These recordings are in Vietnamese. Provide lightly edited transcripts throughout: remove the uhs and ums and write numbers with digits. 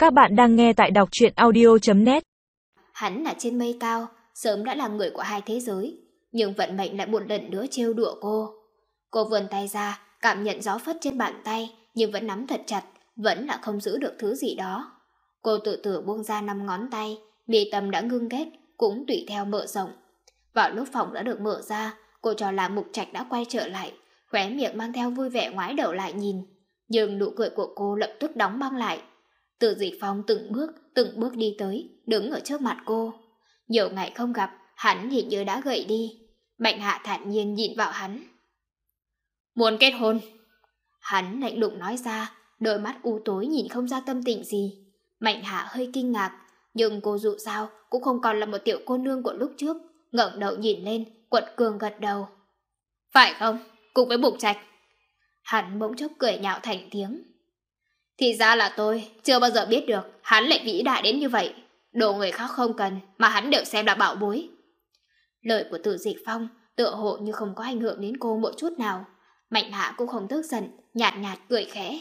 Các bạn đang nghe tại đọc truyện audio.net. Hắn là trên mây cao, sớm đã là người của hai thế giới, nhưng vận mệnh lại một lần nữa trêu đùa cô. Cô vươn tay ra, cảm nhận gió phất trên bàn tay, nhưng vẫn nắm thật chặt, vẫn là không giữ được thứ gì đó. Cô tự tử buông ra 5 ngón tay, mi tâm đã ngưng kết, cũng tùy theo mở rộng. Vào lúc phòng đã được mở ra, cô cho là Mục Trạch đã quay trở lại, khóe miệng mang theo vui vẻ ngoái đầu lại nhìn. Nhưng nụ cười của cô lập tức đóng băng lại. Từ Dịch Phong từng bước đi tới, đứng ở trước mặt cô. Nhiều ngày không gặp, hắn hình như đã gầy đi. Mạnh Hạ thản nhiên nhìn vào hắn. Muốn kết hôn? Hắn lạnh lùng nói ra, đôi mắt u tối nhìn không ra tâm tình gì. Mạnh Hạ hơi kinh ngạc, nhưng cô dù sao cũng không còn là một tiểu cô nương của lúc trước. Ngẩng đầu nhìn lên, quật cường gật đầu. Phải không? Cùng với Mục Trạch. Hắn bỗng chốc cười nhạo thành tiếng. Thì ra là tôi chưa bao giờ biết được hắn lại vĩ đại đến như vậy. Đồ người khác không cần mà hắn đều xem là bảo bối. Lời của Từ Dịch Phong tựa hồ như không có ảnh hưởng đến cô một chút nào. Mạnh Hạ cũng không tức giận, nhạt nhạt cười khẽ.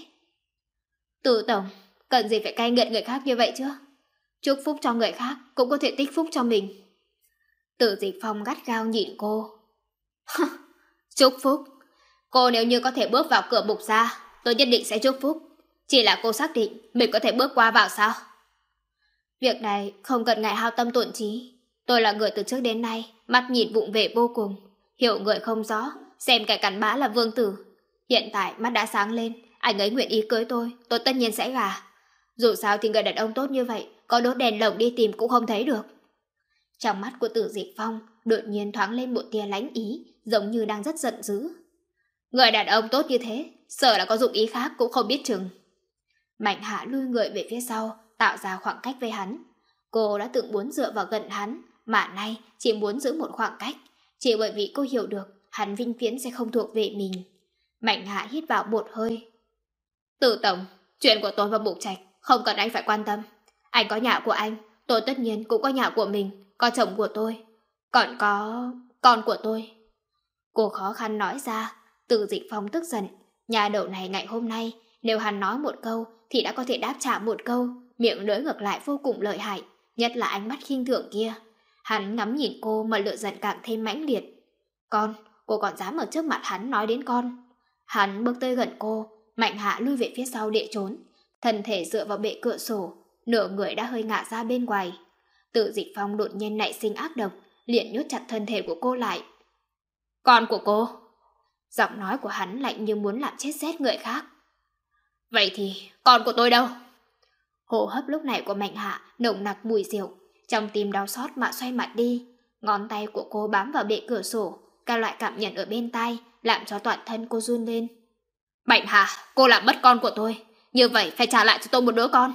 Từ tổng, cần gì phải cay nghiệt người khác như vậy chứ? Chúc phúc cho người khác cũng có thể tích phúc cho mình. Từ Dịch Phong gắt gao nhìn cô. Chúc phúc? Cô nếu như có thể bước vào cửa Mục gia, tôi nhất định sẽ chúc phúc. Chỉ là cô xác định mình có thể bước qua vào sao? Việc này không cần ngài hao tâm tổn trí. Tôi là người từ trước đến nay mắt nhìn vụng về vô cùng, hiểu người không rõ, xem kẻ cặn bã là vương tử. Hiện tại mắt đã sáng lên, anh ấy nguyện ý cưới tôi tất nhiên sẽ gả. Dù sao thì người đàn ông tốt như vậy, có đốt đèn lồng đi tìm cũng không thấy được. Trong mắt của Từ Dịch Phong đột nhiên thoáng lên một tia lánh ý, giống như đang rất giận dữ. Người đàn ông tốt như thế, sợ là có dụng ý khác cũng không biết chừng. Mạnh Hạ lui người về phía sau, tạo ra khoảng cách với hắn. Cô đã từng muốn dựa vào gần hắn, mà nay chỉ muốn giữ một khoảng cách, chỉ bởi vì cô hiểu được hắn vĩnh viễn sẽ không thuộc về mình. Mạnh Hạ hít vào một hơi. Từ tổng, chuyện của tôi và Mục Trạch không cần anh phải quan tâm. Anh có nhà của anh, tôi tất nhiên cũng có nhà của mình, có chồng của tôi, còn có con của tôi. Cô khó khăn nói ra. Từ Dịch Phong tức giận. Nhà đầu này ngày hôm nay, nếu hắn nói một câu thì đã có thể đáp trả một câu, miệng lưỡi ngược lại vô cùng lợi hại, nhất là ánh mắt khinh thường kia. Hắn ngắm nhìn cô mà lửa giận càng thêm mãnh liệt. Con, cô còn dám ở trước mặt hắn nói đến con. Hắn bước tới gần cô, Mạnh Hạ lui về phía sau để trốn, thân thể dựa vào bệ cửa sổ, nửa người đã hơi ngả ra bên ngoài. Từ Dịch Phong đột nhiên nảy sinh ác độc, liền nhốt chặt thân thể của cô lại. Con của cô? Giọng nói của hắn lạnh như muốn làm chết rét người khác. Vậy thì con của tôi đâu? Hô hấp lúc này của Mạnh Hạ nồng nặc mùi rượu, trong tim đau xót mà xoay mặt đi. Ngón tay của cô bám vào bệ cửa sổ, các loại cảm nhận ở bên tai làm cho toàn thân cô run lên. Mạnh Hạ, cô làm mất con của tôi, như vậy phải trả lại cho tôi một đứa con.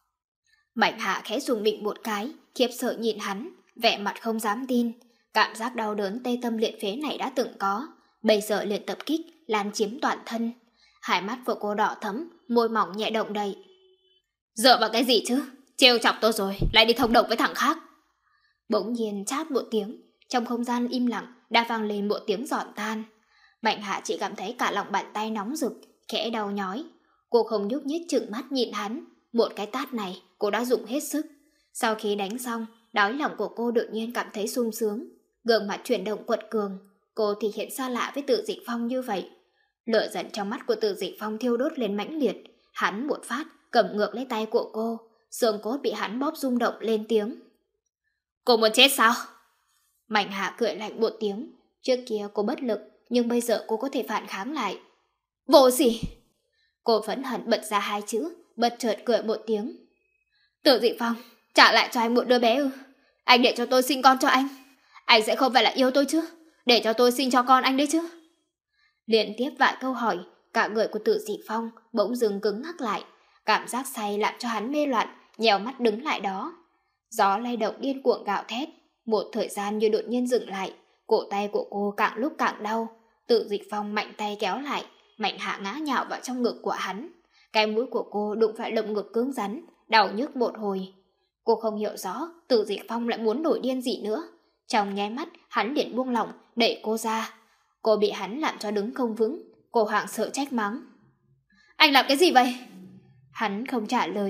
Mạnh Hạ khẽ rùng mình một cái, khiếp sợ nhìn hắn, vẻ mặt không dám tin. Cảm giác đau đớn tê tâm liệt phế này đã từng có, bây giờ liền tập kích, lan chiếm toàn thân. Hai mắt của cô đỏ thẫm, môi mỏng nhẹ động đậy. Dựa vào cái gì chứ? Trêu chọc tôi rồi, lại đi thông đồng với thằng khác. Bỗng nhiên chát một tiếng, trong không gian im lặng đã vang lên một tiếng giòn tan. Mạnh Hạ chỉ cảm thấy cả lòng bàn tay nóng rực, khẽ đau nhói. Cô không nhúc nhích trừng mắt nhìn hắn, một cái tát này cô đã dùng hết sức. Sau khi đánh xong, đáy lòng của cô đột nhiên cảm thấy sung sướng, gương mặt chuyển động quật cường. Cô thì hiện xa lạ với Từ Dịch Phong như vậy. Lửa giận trong mắt của Từ Dịch Phong thiêu đốt lên mãnh liệt. Hắn một phát cầm ngược lấy tay của cô, xương cốt bị hắn bóp rung động lên tiếng. Cô muốn chết sao? Mạnh Hạ cười lạnh một tiếng. Trước kia cô bất lực, nhưng bây giờ cô có thể phản kháng lại. Vô sỉ! Cô phẫn hận bật ra hai chữ, bất chợt cười một tiếng. Từ Dịch Phong, trả lại cho anh một đứa bé ư? Anh để cho tôi sinh con cho anh. Anh sẽ không phải là yêu tôi chứ? Để cho tôi sinh cho con anh đấy chứ? Liên tiếp vài câu hỏi, cả người của Từ Dịch Phong bỗng dưng cứng ngắc lại. Cảm giác say làm cho hắn mê loạn, nhèo mắt đứng lại đó. Gió lay động điên cuồng gào thét. Một thời gian như đột nhiên dừng lại. Cổ tay của cô càng lúc càng đau. Từ Dịch Phong mạnh tay kéo lại. Mạnh Hạ ngã nhào vào trong ngực của hắn. Cái mũi của cô đụng phải lồng ngực cứng rắn, đau nhức một hồi. Cô không hiểu rõ Từ Dịch Phong lại muốn nổi điên gì nữa. Trong nháy mắt hắn liền buông lỏng, đẩy cô ra. Cô bị hắn làm cho đứng không vững. Cô hoảng sợ trách mắng. Anh làm cái gì vậy? Hắn không trả lời.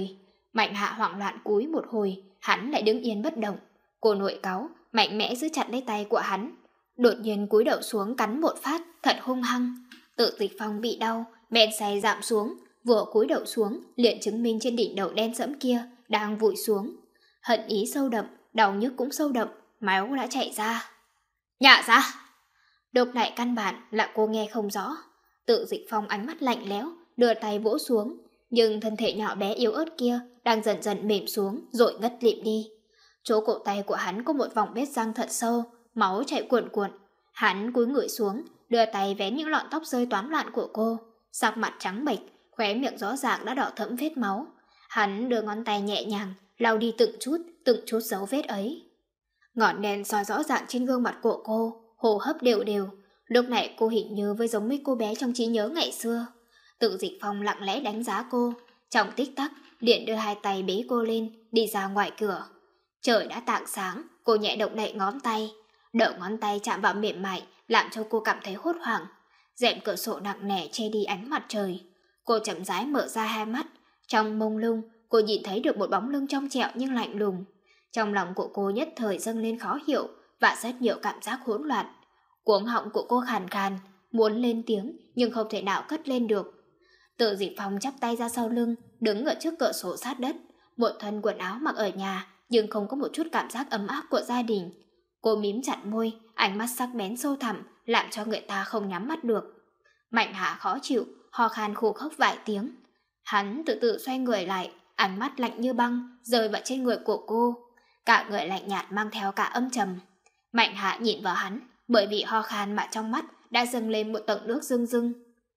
Mạnh Hạ hoảng loạn cúi một hồi, hắn lại đứng yên bất động. Cô nội cáu, mạnh mẽ giữ chặt lấy tay của hắn. Đột nhiên cúi đầu xuống cắn một phát, thật hung hăng. Tự Dịch Phong bị đau, bèn say giảm xuống, vừa cúi đầu xuống, liền chứng minh trên đỉnh đầu đen sẫm kia đang vùi xuống. Hận ý sâu đậm, đau nhức cũng sâu đậm, máu đã chảy ra. Nhả ra! Lúc này căn bản là cô nghe không rõ. Tự Dịch Phong ánh mắt lạnh lẽo, đưa tay vỗ xuống, nhưng thân thể nhỏ bé yếu ớt kia đang dần dần mềm xuống rồi ngất lịm đi. Chỗ cổ tay của hắn có một vòng vết răng thật sâu, máu chảy cuồn cuộn. Hắn cúi người xuống, đưa tay vén những lọn tóc rơi toán loạn của cô, sắc mặt trắng bệch, khóe miệng rõ ràng đã đỏ thẫm vết máu. Hắn đưa ngón tay nhẹ nhàng lau đi từng chút dấu vết ấy. Ngọn đèn soi rõ ràng trên gương mặt của cô, hô hấp đều đều. Lúc này cô hình như với giống mấy cô bé trong trí nhớ ngày xưa. Tự Dịch Phong lặng lẽ đánh giá cô, trong tích tắc liền đưa hai tay bế cô lên, đi ra ngoài cửa. Trời đã tảng sáng, cô nhẹ động đậy ngón tay. Đầu ngón tay chạm vào mềm mại, làm cho cô cảm thấy hốt hoảng. Rèm cửa sổ nặng nề che đi ánh mặt trời. Cô chậm rãi mở ra hai mắt. Trong mông lung, cô nhìn thấy được một bóng lưng trong trẻo nhưng lạnh lùng. Trong lòng của cô nhất thời dâng lên khó hiểu và rất nhiều cảm giác hỗn loạn. Cuống họng của cô khàn khàn, muốn lên tiếng nhưng không thể nào cất lên được. Tự Dịch Phong chắp tay ra sau lưng, đứng ở trước cửa sổ sát đất. Một thân quần áo mặc ở nhà, nhưng không có một chút cảm giác ấm áp của gia đình. Cô mím chặt môi, ánh mắt sắc bén sâu thẳm, làm cho người ta không nhắm mắt được. Mạnh Hạ khó chịu, ho khan khô khốc vài tiếng. Hắn từ từ xoay người lại, ánh mắt lạnh như băng rơi vào trên người của cô. Cả người lạnh nhạt mang theo cả âm trầm. Mạnh Hạ nhìn vào hắn, bởi vì ho khan mà trong mắt đã dâng lên một tầng nước rưng rưng.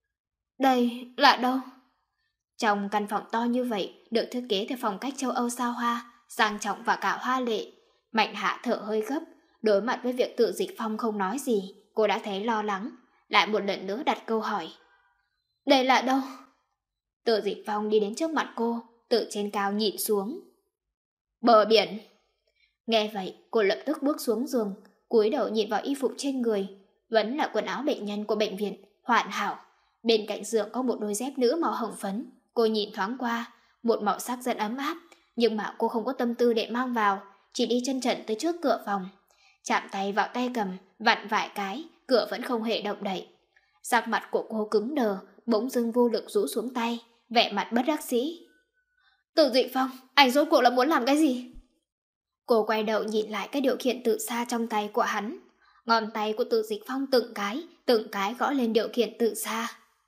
Đây là đâu? Trong căn phòng to như vậy, được thiết kế theo phong cách châu Âu xa hoa, sang trọng và cả hoa lệ. Mạnh Hạ thở hơi gấp, đối mặt với việc Tự Dịch Phong không nói gì, cô đã thấy lo lắng, lại một lần nữa đặt câu hỏi. Đây là đâu? Tự Dịch Phong đi đến trước mặt cô, từ trên cao nhìn xuống. Bờ biển. Nghe vậy, cô lập tức bước xuống giường, cúi đầu nhìn vào y phục trên người, vẫn là quần áo bệnh nhân của bệnh viện, hoàn hảo. Bên cạnh giường có một đôi dép nữ màu hồng phấn, cô nhìn thoáng qua, một màu sắc rất ấm áp, nhưng mà cô không có tâm tư để mang vào, chỉ đi chân trần tới trước cửa phòng. Chạm tay vào tay cầm, vặn vài cái, cửa vẫn không hề động đậy. Sắc mặt của cô cứng đờ, bỗng dưng vô lực rũ xuống tay, vẻ mặt bất đắc dĩ. Tự Dịch Phong, anh rốt cuộc là muốn làm cái gì? Cô quay đầu nhìn lại cái điều khiển từ xa trong tay của hắn. Ngón tay của Tự Dịch Phong từng cái gõ lên điều khiển từ xa.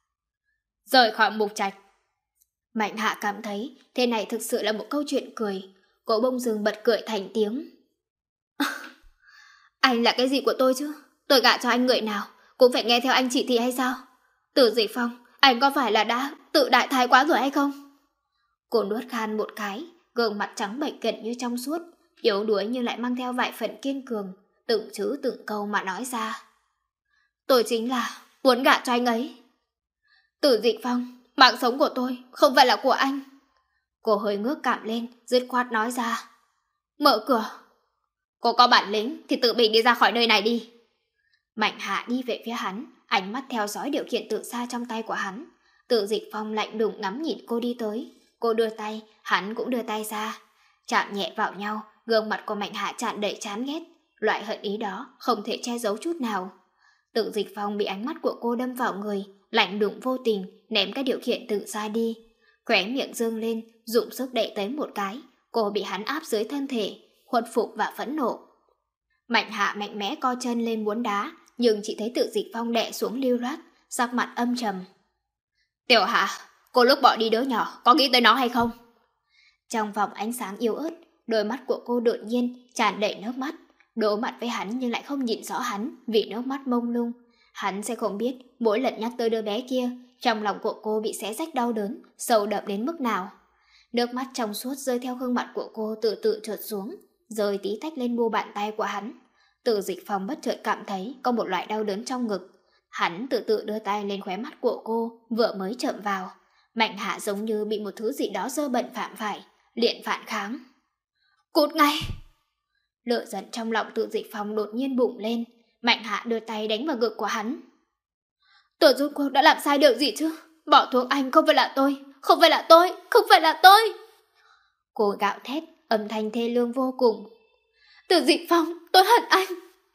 Rời khỏi Mục Trạch. Mạnh Hạ cảm thấy thế này thực sự là một câu chuyện cười. Cô bỗng dưng bật cười thành tiếng. Anh là cái gì của tôi chứ? Tôi gả cho anh người nào cũng phải nghe theo anh chỉ thị hay sao? Tự Dịch Phong, anh có phải là đã tự đại thái quá rồi hay không? Cô nuốt khan một cái, gương mặt trắng bệch gần như trong suốt, yếu đuối nhưng lại mang theo vài phần kiên cường, từng chữ từng câu mà nói ra. Tôi chính là muốn gả cho anh ấy. Tự Dịch Phong, mạng sống của tôi không phải là của anh. Cô hơi ngước cảm lên, dứt khoát nói ra. Mở cửa. Cô có bản lĩnh thì tự mình đi ra khỏi nơi này đi. Mạnh Hạ đi về phía hắn, ánh mắt theo dõi điều khiển từ xa trong tay của hắn. Tự Dịch Phong lạnh lùng ngắm nhìn cô đi tới. Cô đưa tay, hắn cũng đưa tay ra. Chạm nhẹ vào nhau, gương mặt của Mạnh Hạ tràn đầy chán ghét. Loại hận ý đó không thể che giấu chút nào. Tự Dịch Phong bị ánh mắt của cô đâm vào người, lạnh lùng vô tình, ném cái điều khiển từ xa đi. Khóe miệng dương lên, dụng sức đẩy tới một cái. Cô bị hắn áp dưới thân thể, khuất phục và phẫn nộ. Mạnh Hạ mạnh mẽ co chân lên muốn đá, nhưng chỉ thấy Tự Dịch Phong đè xuống lưu loát, sắc mặt âm trầm. Tiểu Hạ, cô lúc bỏ đi đứa nhỏ, có nghĩ tới nó hay không? Trong vòng ánh sáng yếu ớt, đôi mắt của cô đột nhiên tràn đầy nước mắt. Đối mặt với hắn nhưng lại không nhìn rõ hắn vì nước mắt mông lung. Hắn sẽ không biết mỗi lần nhắc tới đứa bé kia, trong lòng của cô bị xé rách đau đớn, sâu đậm đến mức nào. Nước mắt trong suốt rơi theo gương mặt của cô từ từ trượt xuống, rơi tí tách lên mu bàn tay của hắn. Tự Dịch Phong bất chợt cảm thấy có một loại đau đớn trong ngực. Hắn từ từ đưa tay lên khóe mắt của cô, vừa mới chậm vào. Mạnh Hạ giống như bị một thứ gì đó dơ bẩn phạm phải, liền phản kháng. Cút ngay! Lửa giận trong lòng Tự Dịch Phong đột nhiên bùng lên. Mạnh Hạ đưa tay đánh vào ngực của hắn. Tôi rốt cuộc đã làm sai điều gì chứ? Bỏ thuốc anh không phải là tôi, không phải là tôi, không phải là tôi! Cô gạo thét, âm thanh thê lương vô cùng. Từ Dịch Phong, tôi hận anh.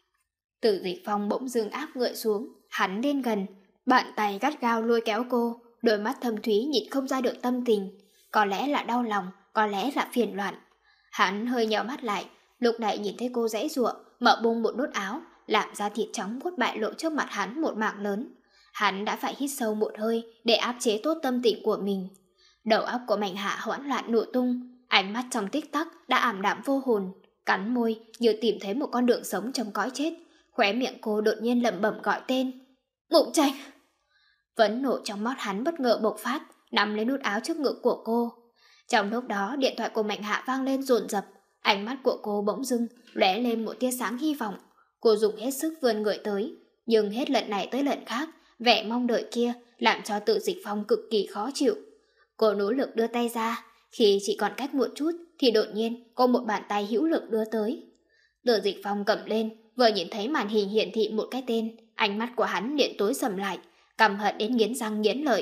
Từ Dịch Phong bỗng dưng áp người xuống, hắn đến gần, bàn tay gắt gao lôi kéo cô, đôi mắt thâm thúy nhịn không ra được tâm tình. Có lẽ là đau lòng, có lẽ là phiền loạn. Hắn hơi nheo mắt lại, lúc này nhìn thấy cô giãy giụa, mở bung một nút áo, làm da thịt trắng muốt bại lộ trước mặt hắn một mảng lớn. Hắn đã phải hít sâu một hơi để áp chế tốt tâm tình của mình. Đầu óc của Mạnh Hạ hoảng loạn nổ tung, ánh mắt trong tích tắc đã ảm đạm vô hồn, cắn môi như tìm thấy một con đường sống trong cõi chết. Khóe miệng cô đột nhiên lẩm bẩm gọi tên. Mục Tranh. Phẫn nộ trong mắt hắn bất ngờ bộc phát, nắm lấy nút áo trước ngực của cô. Trong lúc đó điện thoại của Mạnh Hạ vang lên dồn dập, ánh mắt của cô bỗng dưng lóe lên một tia sáng hy vọng. Cô dùng hết sức vươn người tới, nhưng hết lần này tới lần khác, vẻ mong đợi kia làm cho Từ Dịch Phong cực kỳ khó chịu. Cô nỗ lực đưa tay ra, khi chỉ còn cách một chút thì đột nhiên có một bàn tay hữu lực đưa tới. Từ Dịch Phong cầm lên, vừa nhìn thấy màn hình hiển thị một cái tên, ánh mắt của hắn liền tối sầm lại, căm hận đến nghiến răng nghiến lợi.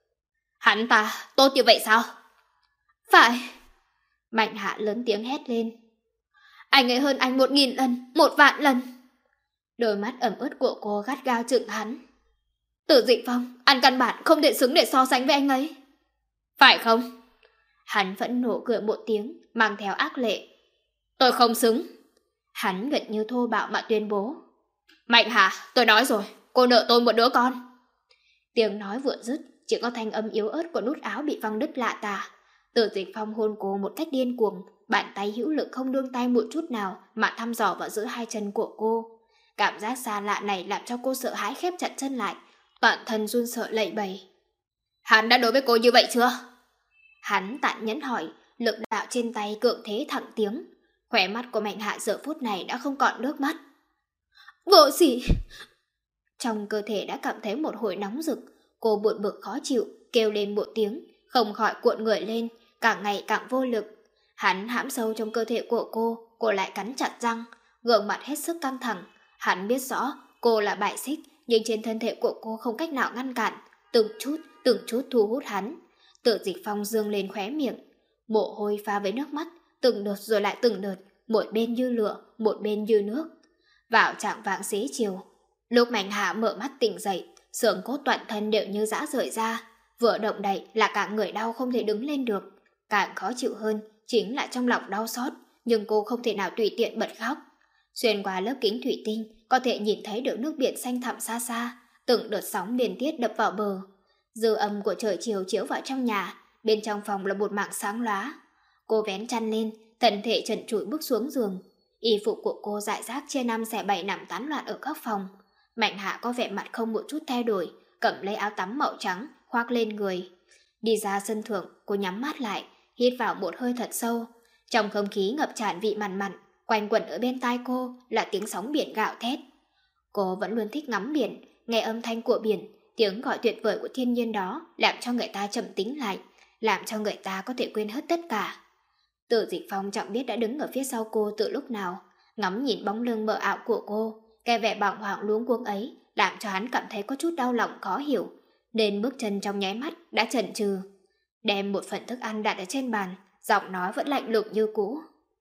Hắn ta tốt như vậy sao? Phải. Mạnh Hạ lớn tiếng hét lên. Anh ấy hơn anh 1000 lần, 1.000.000 lần. Đôi mắt ẩm ướt của cô gắt gao chừng hắn. Từ Dịch Phong, anh căn bản không thể xứng để so sánh với anh ấy. Phải không? Hắn phẫn nộ cười một tiếng, mang theo ác lệ. Tôi không xứng. Hắn gần như thô bạo mà tuyên bố. Mạnh Hạ, tôi nói rồi, cô nợ tôi một đứa con. Tiếng nói vừa dứt, chỉ có thanh âm yếu ớt của nút áo bị văng đứt lạ tả. Từ Dịch Phong hôn cô một cách điên cuồng, bàn tay hữu lực không nương tay một chút nào mà thăm dò vào giữa hai chân của cô. Cảm giác xa lạ này làm cho cô sợ hãi khép chặt chân lại, toàn thân run sợ lẩy bẩy. Hắn đã đối với cô như vậy chưa? Hắn tàn nhẫn hỏi, lực đạo trên tay cưỡng thế thẳng tiếng. Khóe mắt của Mạnh Hạ giờ phút này đã không còn nước mắt. Vô sỉ! Trong cơ thể đã cảm thấy một hồi nóng rực, cô buồn bực khó chịu, kêu lên một tiếng, không khỏi cuộn người lên, càng ngày càng vô lực. Hắn hãm sâu trong cơ thể của cô lại cắn chặt răng, gương mặt hết sức căng thẳng. Hắn biết rõ cô là bại xích, nhưng trên thân thể của cô không cách nào ngăn cản, từng chút thu hút hắn. Từ Dịch Phong dương lên khóe miệng, mồ hôi pha với nước mắt, từng đợt rồi lại từng đợt, một bên như lửa, một bên như nước. Vào trạng vạng xế chiều, lúc Mạnh Hạ mở mắt tỉnh dậy, xương cốt toàn thân đều như giã rời ra, vừa động đậy là cả người đau không thể đứng lên được. Càng khó chịu hơn chính là trong lòng đau xót, nhưng cô không thể nào tùy tiện bật khóc. Xuyên qua lớp kính thủy tinh, có thể nhìn thấy được nước biển xanh thẳm xa xa, từng đợt sóng điên tiết đập vào bờ. Dư âm của trời chiều chiếu vào trong nhà, bên trong phòng là một mảng sáng lóa. Cô vén chăn lên, thân thể trần trụi bước xuống giường. Y phục của cô rải rác chia 5 xẻ 7 nằm tán loạn ở góc phòng. Mạnh Hạ có vẻ mặt không một chút thay đổi, cầm lấy áo tắm màu trắng, khoác lên người. Đi ra sân thượng, cô nhắm mắt lại, hít vào một hơi thật sâu. Trong không khí ngập tràn vị mặn mặn, quanh quẩn ở bên tai cô là tiếng sóng biển gào thét. Cô vẫn luôn thích ngắm biển, nghe âm thanh của biển, tiếng gọi tuyệt vời của thiên nhiên đó làm cho người ta trầm tĩnh lại, làm cho người ta có thể quên hết tất cả. Từ Dịch Phong chẳng biết đã đứng ở phía sau cô từ lúc nào, ngắm nhìn bóng lưng mờ ảo của cô, cái vẻ bàng hoàng luống cuống ấy làm cho hắn cảm thấy có chút đau lòng khó hiểu, nên bước chân trong nháy mắt đã chần chừ. Đem một phần thức ăn đặt ở trên bàn, giọng nói vẫn lạnh lùng như cũ.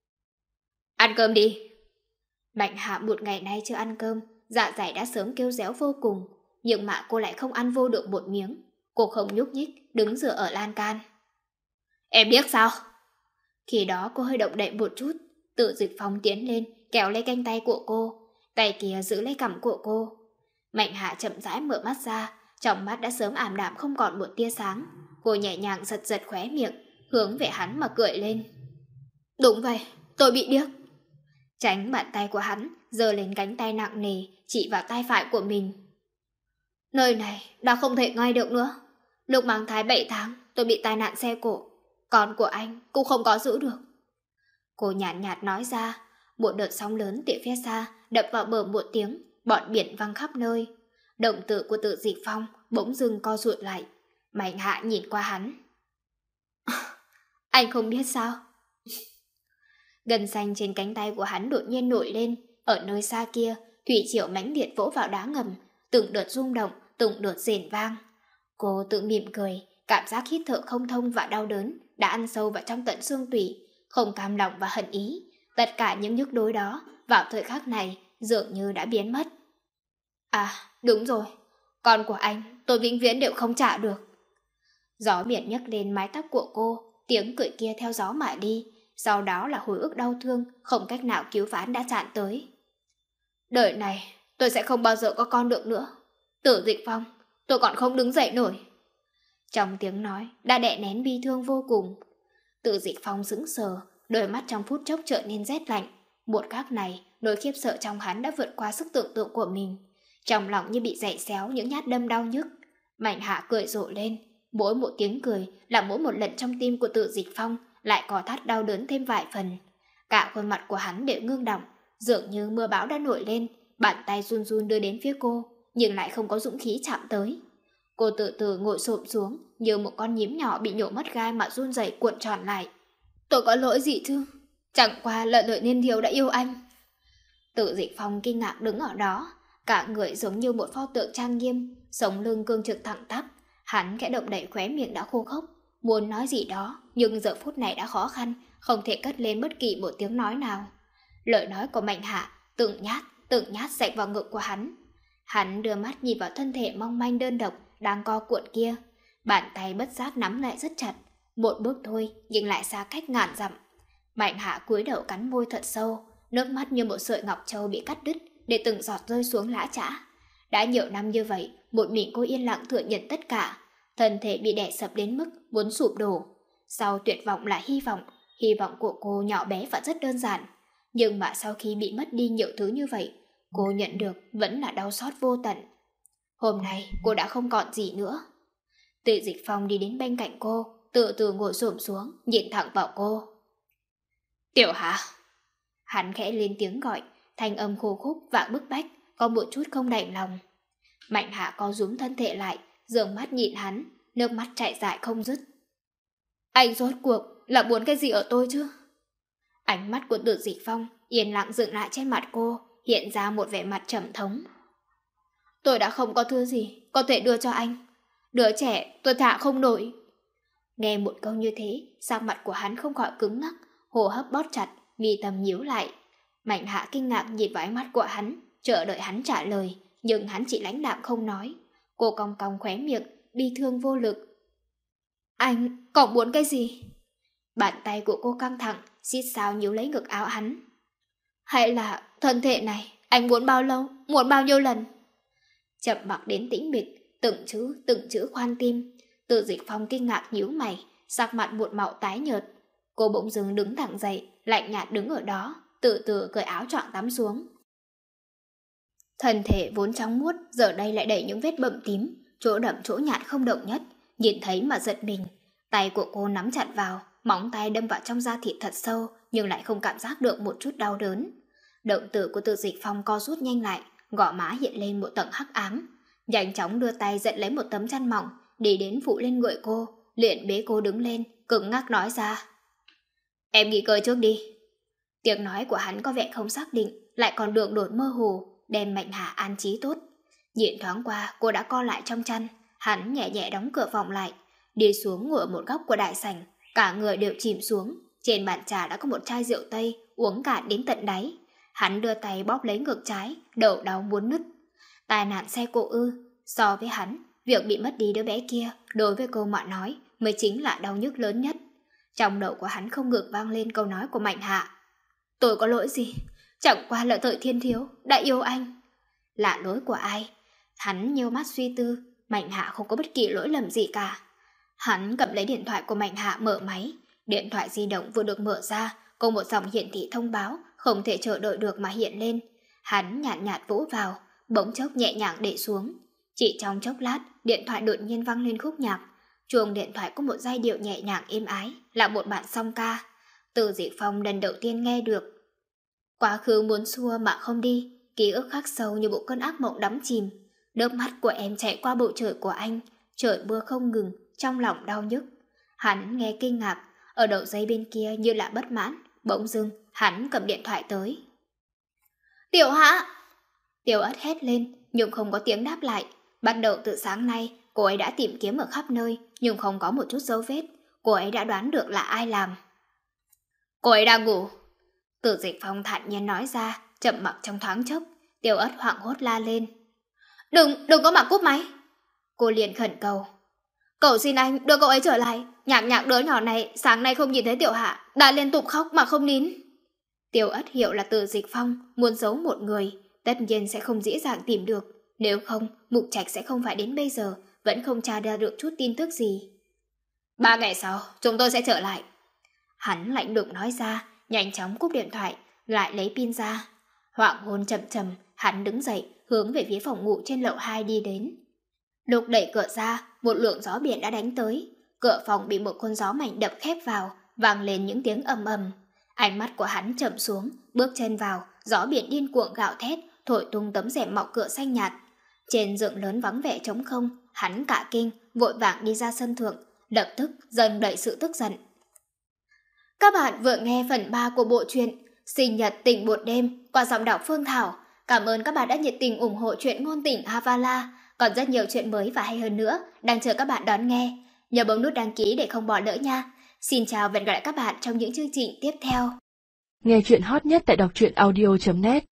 Ăn cơm đi. Mạnh Hạ một ngày nay chưa ăn cơm, dạ dày đã sớm kêu réo vô cùng, nhưng mà cô lại không ăn vô được một miếng. Cô không nhúc nhích, đứng dựa ở lan can. Em biết sao? Khi đó cô hơi động đậy một chút, Từ Dịch Phong tiến lên, kéo lấy cánh tay của cô, tay kia giữ lấy cằm của cô. Mạnh Hạ chậm rãi mở mắt ra, trong mắt đã sớm ảm đạm không còn một tia sáng. Cô nhẹ nhàng giật giật khóe miệng, hướng về hắn mà cười lên. Đúng vậy, tôi bị điếc. Tránh bàn tay của hắn, giơ lên cánh tay nặng nề, chỉ vào tay phải của mình. Nơi này đã không thể ngay được nữa. Lúc mang thai 7 tháng, tôi bị tai nạn xe cộ. Con của anh cũng không có giữ được. Cô nhàn nhạt nói ra, một đợt sóng lớn từ phía xa đập vào bờ một tiếng, bọn biển văng khắp nơi. Động tử của Từ Dịch Phong bỗng dưng co rụt lại. Mạnh Hạ nhìn qua hắn. Anh không biết sao? Gân xanh trên cánh tay của hắn đột nhiên nổi lên. Ở nơi xa kia, thủy triều mãnh liệt vỗ vào đá ngầm, từng đợt rung động, từng đợt rền vang. Cô tự mỉm cười, cảm giác hít thở không thông và đau đớn đã ăn sâu vào trong tận xương tủy, không cam lòng và hận ý. Tất cả những nhức nhối đó vào thời khắc này dường như đã biến mất. À, đúng rồi, con của anh tôi vĩnh viễn đều không trả được. Gió biển nhấc lên mái tóc của cô, tiếng cười kia theo gió mà đi, sau đó là hồi ức đau thương không cách nào cứu vãn đã tràn tới. Đời này tôi sẽ không bao giờ có con được nữa. Tử Dịch Phong, tôi còn không đứng dậy nổi. Trong tiếng nói đã đè nén bi thương vô cùng. Tử Dịch Phong sững sờ, đôi mắt trong phút chốc trở nên rét lạnh. Một khắc này, nỗi khiếp sợ trong hắn đã vượt qua sức tưởng tượng của mình. Trong lòng như bị giày xéo những nhát đâm đau nhức. Mạnh Hạ cười rộ lên, mỗi một tiếng cười là mỗi một lần trong tim của Tử Dịch Phong lại có thắt đau đớn thêm vài phần. Cả khuôn mặt của hắn đều ngưng đọng, dường như mưa bão đã nổi lên, bàn tay run run đưa đến phía cô, nhưng lại không có dũng khí chạm tới. Cô từ từ ngồi xổm xuống, như một con nhím nhỏ bị nhổ mất gai mà run rẩy cuộn tròn lại. Tôi có lỗi gì chứ? Chẳng qua là Lợi Niên Thiếu đã yêu anh. Tử Dịch Phong kinh ngạc đứng ở đó, cả người giống như một pho tượng trang nghiêm, sống lưng cương trực thẳng tắp. Hắn khẽ động đậy khóe miệng đã khô khốc, muốn nói gì đó, nhưng giờ phút này đã khó khăn, không thể cất lên bất kỳ một tiếng nói nào. Lời nói của Mạnh Hạ từng nhát xẹt vào ngực của hắn. Hắn đưa mắt nhìn vào thân thể mong manh đơn độc đang co cuộn kia, bàn tay bất giác nắm lại rất chặt, một bước thôi nhưng lại xa cách ngàn dặm. Mạnh Hạ cúi đầu cắn môi thật sâu, nước mắt như một sợi ngọc châu bị cắt đứt để từng giọt rơi xuống lã chã. Đã nhiều năm như vậy, một mình cô yên lặng thừa nhận tất cả, thân thể bị đè sập đến mức muốn sụp đổ. Sau tuyệt vọng là hy vọng của cô nhỏ bé và rất đơn giản. Nhưng mà sau khi bị mất đi nhiều thứ như vậy, cô nhận được vẫn là đau xót vô tận. Hôm nay cô đã không còn gì nữa. Tử Dịch Phong đi đến bên cạnh cô, từ từ ngồi xổm xuống, nhìn thẳng vào cô. Tiểu Hạ. Hắn khẽ lên tiếng gọi, thanh âm khô khúc và bức bách, có một chút không đành lòng. Mạnh Hạ co rúm thân thể lại, dường mắt nhìn hắn, nước mắt chảy dài không dứt. Anh rốt cuộc là muốn cái gì ở tôi chứ? Ánh mắt của Tử Dịch Phong yên lặng dựng lại trên mặt cô, hiện ra một vẻ mặt trầm thống. Tôi đã không có thứ gì có thể đưa cho anh. Đứa trẻ tôi thả không nổi. Nghe một câu như thế, sắc mặt của hắn không khỏi cứng ngắc, hô hấp bóp chặt, mi tâm nhíu lại. Mạnh Hạ kinh ngạc nhìn vào ánh mắt của hắn, chờ đợi hắn trả lời, nhưng hắn chỉ lãnh đạm không nói. Cô cong cong khóe miệng, bi thương vô lực. Anh còn muốn cái gì? Bàn tay của cô căng thẳng, xít sao nhíu lấy ngực áo hắn. Hay là thân thể này anh muốn bao lâu, muốn bao nhiêu lần? Chậm mặc đến tĩnh mịch, từng chữ khoan tim. Tử Dịch Phong kinh ngạc nhíu mày, sắc mặt một màu tái nhợt. Cô bỗng dưng đứng thẳng dậy, lạnh nhạt đứng ở đó, từ từ cởi áo choàng tắm xuống. Thân thể vốn trắng muốt giờ đây lại đầy những vết bầm tím, chỗ đậm chỗ nhạt không động nhất, nhìn thấy mà giật mình. Tay của cô nắm chặt vào, móng tay đâm vào trong da thịt thật sâu, nhưng lại không cảm giác được một chút đau đớn. Động tử của Tử Dịch Phong co rút nhanh lại, gò má hiện lên một tầng hắc ám. Nhanh chóng đưa tay giật lấy một tấm chăn mỏng, đi đến phủ lên người cô, liền bế cô đứng lên, cứng ngắc nói ra. Em nghỉ ngơi trước đi. Tiếng nói của hắn có vẻ không xác định, lại còn đường đột mơ hồ, đem Mạnh Hà an trí tốt. Nhìn thoáng qua, cô đã co lại trong chăn, hắn nhẹ nhẹ đóng cửa phòng lại, đi xuống ngồi ở một góc của đại sảnh, cả người đều chìm xuống. Trên bàn trà đã có một chai rượu Tây, uống cạn đến tận đáy. Hắn đưa tay bóp lấy ngực trái, đầu đau muốn nứt. Tai nạn xe cộ ư? So với hắn, việc bị mất đi đứa bé kia, đối với cô mà nói, mới chính là đau nhức lớn nhất. Trong đầu của hắn không ngừng vang lên câu nói của Mạnh Hạ. Tôi có lỗi gì? Chẳng qua là Thời Thiên Thiếu đã yêu anh. Là lỗi của ai? Hắn nhíu mắt suy tư, Mạnh Hạ không có bất kỳ lỗi lầm gì cả. Hắn cầm lấy điện thoại của Mạnh Hạ mở máy. Điện thoại di động vừa được mở ra, có một dòng hiển thị thông báo không thể chờ đợi được mà hiện lên. Hắn nhạt nhạt vỗ vào, bỗng chốc nhẹ nhàng để xuống. Chỉ trong chốc lát, điện thoại đột nhiên vang lên khúc nhạc. Chuông điện thoại có một giai điệu nhẹ nhàng êm ái, là một bản song ca. Tử Dịch Phong lần đầu tiên nghe được. Quá khứ muốn xua mà không đi, ký ức khắc sâu như bộ cơn ác mộng đắm chìm. Nước mắt của em chạy qua bầu trời của anh, trời mưa không ngừng, trong lòng đau nhức. Hắn nghe kinh ngạc, ở đầu dây bên kia như là bất mãn, bỗng dưng hắn cầm điện thoại tới. Tiểu Hạ! Tiểu Ất hét lên, nhưng không có tiếng đáp lại. Bắt đầu từ sáng nay, cô ấy đã tìm kiếm ở khắp nơi, nhưng không có một chút dấu vết. Cô ấy đã đoán được là ai làm. Cô ấy đang ngủ. Từ Dịch Phong thản nhiên nói ra, chậm mặc trong thoáng chốc. Tiêu Ất hoảng hốt la lên. Đừng có mà cúp máy. Cô liền khẩn cầu. Cầu xin anh đưa cậu ấy trở lại. Nhạc đứa nhỏ này sáng nay không nhìn thấy Tiểu Hạ, đã liên tục khóc mà không nín. Tiêu Ất hiểu là Từ Dịch Phong muốn giấu một người, tất nhiên sẽ không dễ dàng tìm được. Nếu không, Mục Trạch sẽ không phải đến bây giờ vẫn không tra ra được chút tin tức gì. 3 ngày sau, chúng tôi sẽ trở lại. Hắn lạnh lùng nói ra, nhanh chóng cúp điện thoại, lại lấy pin ra. Hoảng hôn chậm chậm, hắn đứng dậy, hướng về phía phòng ngủ trên lầu 2 đi đến. Lúc đẩy cửa ra, một lượng gió biển đã đánh tới. Cửa phòng bị một con gió mạnh đập khép vào, vang lên những tiếng ầm ầm. Ánh mắt của hắn chậm xuống, bước chân vào, gió biển điên cuồng gào thét, thổi tung tấm rèm mọc cửa xanh nhạt. Trên giường lớn vắng vẻ trống không, hắn cả kinh, vội vàng đi ra sân thượng, lập tức dần đẩy sự tức giận. Các bạn vừa nghe phần 3 của bộ truyện Sinh nhật tình một đêm qua giọng đọc Phương Thảo. Cảm ơn các bạn đã nhiệt tình ủng hộ truyện ngôn tình Havala. Còn rất nhiều chuyện mới và hay hơn nữa đang chờ các bạn đón nghe. Nhớ bấm nút đăng ký để không bỏ lỡ nha. Xin chào và hẹn gặp lại các bạn trong những chương trình tiếp theo. Nghe chuyện hot nhất tại đọc truyện audio.net